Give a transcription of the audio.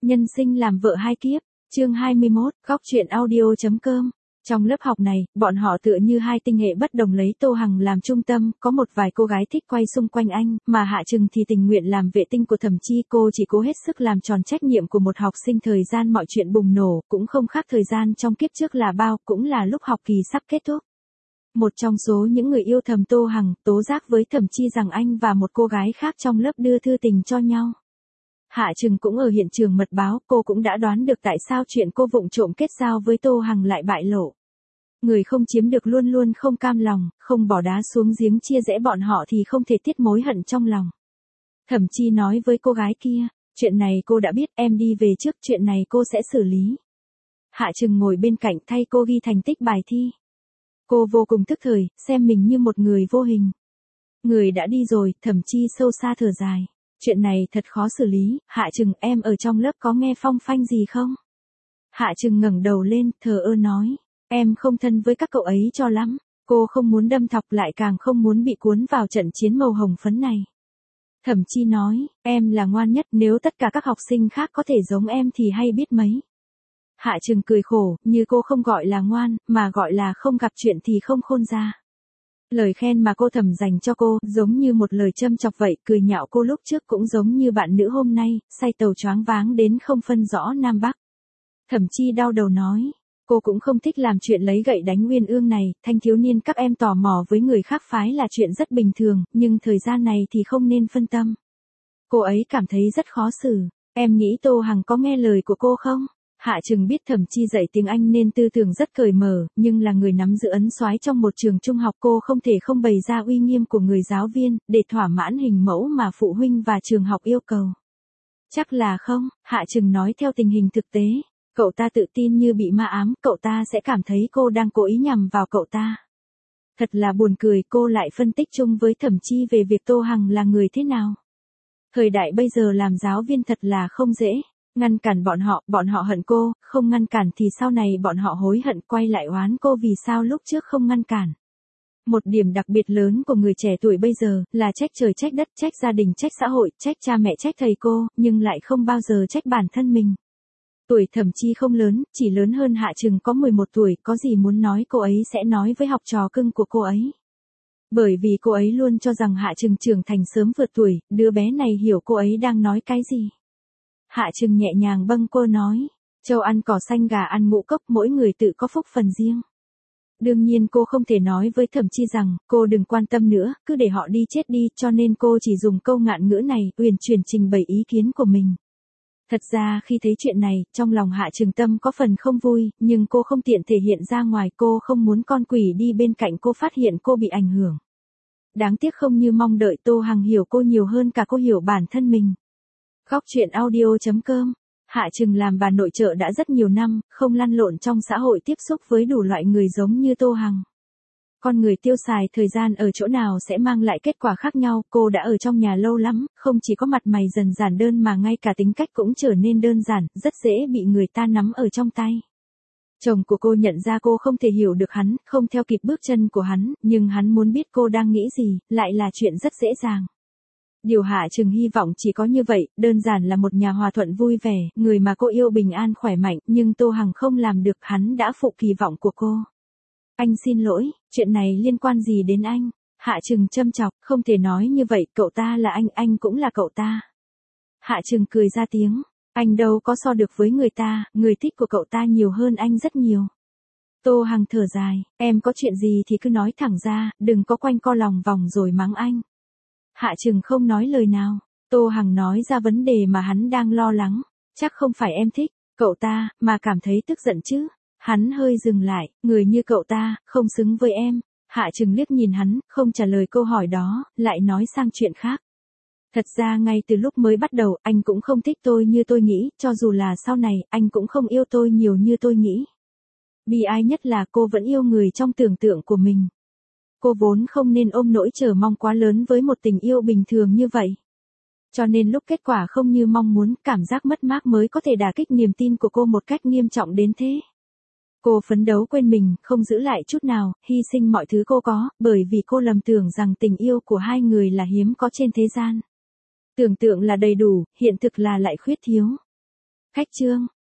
Nhân sinh làm vợ hai kiếp, chương 21, góc chuyện audio.com. Trong lớp học này, bọn họ tựa như hai tinh hệ bất đồng lấy Tô Hằng làm trung tâm, có một vài cô gái thích quay xung quanh anh, mà Hạ Trừng thì tình nguyện làm vệ tinh của Thẩm Chi. Cô chỉ cố hết sức làm tròn trách nhiệm của một học sinh. Thời gian mọi chuyện bùng nổ, cũng không khác thời gian trong kiếp trước là bao, cũng là lúc học kỳ sắp kết thúc. Một trong số những người yêu thầm Tô Hằng, tố giác với Thẩm Chi rằng anh và một cô gái khác trong lớp đưa thư tình cho nhau. Hạ Trừng cũng ở hiện trường mật báo, cô cũng đã đoán được tại sao chuyện cô vụng trộm kết giao với Tô Hằng lại bại lộ. Người không chiếm được luôn luôn không cam lòng, không bỏ đá xuống giếng chia rẽ bọn họ thì không thể tiết mối hận trong lòng. Thẩm Chi nói với cô gái kia, chuyện này cô đã biết, em đi về trước, chuyện này cô sẽ xử lý. Hạ Trừng ngồi bên cạnh thay cô ghi thành tích bài thi. Cô vô cùng tức thời, xem mình như một người vô hình. Người đã đi rồi, Thẩm Chi sâu xa thở dài. Chuyện này thật khó xử lý, Hạ Trừng, em ở trong lớp có nghe phong phanh gì không? Hạ Trừng ngẩng đầu lên, thờ ơ nói, em không thân với các cậu ấy cho lắm, cô không muốn đâm thọc lại càng không muốn bị cuốn vào trận chiến màu hồng phấn này. Thẩm Chi nói, em là ngoan nhất, nếu tất cả các học sinh khác có thể giống em thì hay biết mấy. Hạ Trừng cười khổ, như cô không gọi là ngoan, mà gọi là không gặp chuyện thì không khôn ra. Lời khen mà cô Thẩm dành cho cô, giống như một lời châm chọc vậy, cười nhạo cô lúc trước cũng giống như bạn nữ hôm nay, say tàu choáng váng đến không phân rõ Nam Bắc. Thẩm Chi đau đầu nói, cô cũng không thích làm chuyện lấy gậy đánh uyên ương này, thanh thiếu niên các em tò mò với người khác phái là chuyện rất bình thường, nhưng thời gian này thì không nên phân tâm. Cô ấy cảm thấy rất khó xử, em nghĩ Tô Hằng có nghe lời của cô không? Hạ Trừng biết Thẩm Chi dạy tiếng Anh nên tư tưởng rất cởi mở, nhưng là người nắm giữ ấn soái trong một trường trung học, cô không thể không bày ra uy nghiêm của người giáo viên, để thỏa mãn hình mẫu mà phụ huynh và trường học yêu cầu. Chắc là không, Hạ Trừng nói theo tình hình thực tế. Cậu ta tự tin như bị ma ám, cậu ta sẽ cảm thấy cô đang cố ý nhằm vào cậu ta. Thật là buồn cười, cô lại phân tích chung với Thẩm Chi về việc Tô Hằng là người thế nào. Thời đại bây giờ làm giáo viên thật là không dễ. Ngăn cản bọn họ hận cô, không ngăn cản thì sau này bọn họ hối hận, quay lại oán cô vì sao lúc trước không ngăn cản. Một điểm đặc biệt lớn của người trẻ tuổi bây giờ là trách trời trách đất, trách gia đình, trách xã hội, trách cha mẹ, trách thầy cô, nhưng lại không bao giờ trách bản thân mình. Tuổi Thẩm Chi không lớn, chỉ lớn hơn Hạ Trừng có 11 tuổi, có gì muốn nói cô ấy sẽ nói với học trò cưng của cô ấy. Bởi vì cô ấy luôn cho rằng Hạ Trừng trưởng thành sớm vượt tuổi, đứa bé này hiểu cô ấy đang nói cái gì. Hạ Trừng nhẹ nhàng bâng quơ nói, trâu ăn cỏ xanh gà ăn ngũ cốc, mỗi người tự có phúc phần riêng. Đương nhiên cô không thể nói với Thẩm Chi rằng, cô đừng quan tâm nữa, cứ để họ đi chết đi, cho nên cô chỉ dùng câu ngạn ngữ này, uyển chuyển trình bày ý kiến của mình. Thật ra khi thấy chuyện này, trong lòng Hạ Trừng tâm có phần không vui, nhưng cô không tiện thể hiện ra ngoài, cô không muốn con quỷ đi bên cạnh cô phát hiện cô bị ảnh hưởng. Đáng tiếc không như mong đợi, Tô Hằng hiểu cô nhiều hơn cả cô hiểu bản thân mình. Góc chuyện audio.com. Hạ Trừng làm bà nội trợ đã rất nhiều năm, không lăn lộn trong xã hội, tiếp xúc với đủ loại người giống như Tô Hằng. Con người tiêu xài thời gian ở chỗ nào sẽ mang lại kết quả khác nhau, cô đã ở trong nhà lâu lắm, không chỉ có mặt mày dần giản đơn mà ngay cả tính cách cũng trở nên đơn giản, rất dễ bị người ta nắm ở trong tay. Chồng của cô nhận ra cô không thể hiểu được hắn, không theo kịp bước chân của hắn, nhưng hắn muốn biết cô đang nghĩ gì, lại là chuyện rất dễ dàng. Điều Hạ Trừng hy vọng chỉ có như vậy, đơn giản là một nhà hòa thuận vui vẻ, người mà cô yêu bình an khỏe mạnh, nhưng Tô Hằng không làm được, hắn đã phụ kỳ vọng của cô. Anh xin lỗi, chuyện này liên quan gì đến anh? Hạ Trừng châm chọc, không thể nói như vậy, cậu ta là anh cũng là cậu ta. Hạ Trừng cười ra tiếng, anh đâu có so được với người ta, người thích của cậu ta nhiều hơn anh rất nhiều. Tô Hằng thở dài, em có chuyện gì thì cứ nói thẳng ra, đừng có quanh co lòng vòng rồi mắng anh. Hạ Trừng không nói lời nào, Tô Hằng nói ra vấn đề mà hắn đang lo lắng, chắc không phải em thích cậu ta, mà cảm thấy tức giận chứ. Hắn hơi dừng lại, người như cậu ta, không xứng với em. Hạ Trừng liếc nhìn hắn, không trả lời câu hỏi đó, lại nói sang chuyện khác. Thật ra ngay từ lúc mới bắt đầu, anh cũng không thích tôi như tôi nghĩ, cho dù là sau này, anh cũng không yêu tôi nhiều như tôi nghĩ. Bi ai nhất là cô vẫn yêu người trong tưởng tượng của mình. Cô vốn không nên ôm nỗi chờ mong quá lớn với một tình yêu bình thường như vậy. Cho nên lúc kết quả không như mong muốn, cảm giác mất mát mới có thể đả kích niềm tin của cô một cách nghiêm trọng đến thế. Cô phấn đấu quên mình, không giữ lại chút nào, hy sinh mọi thứ cô có, bởi vì cô lầm tưởng rằng tình yêu của hai người là hiếm có trên thế gian. Tưởng tượng là đầy đủ, hiện thực là lại khuyết thiếu. Khách chương.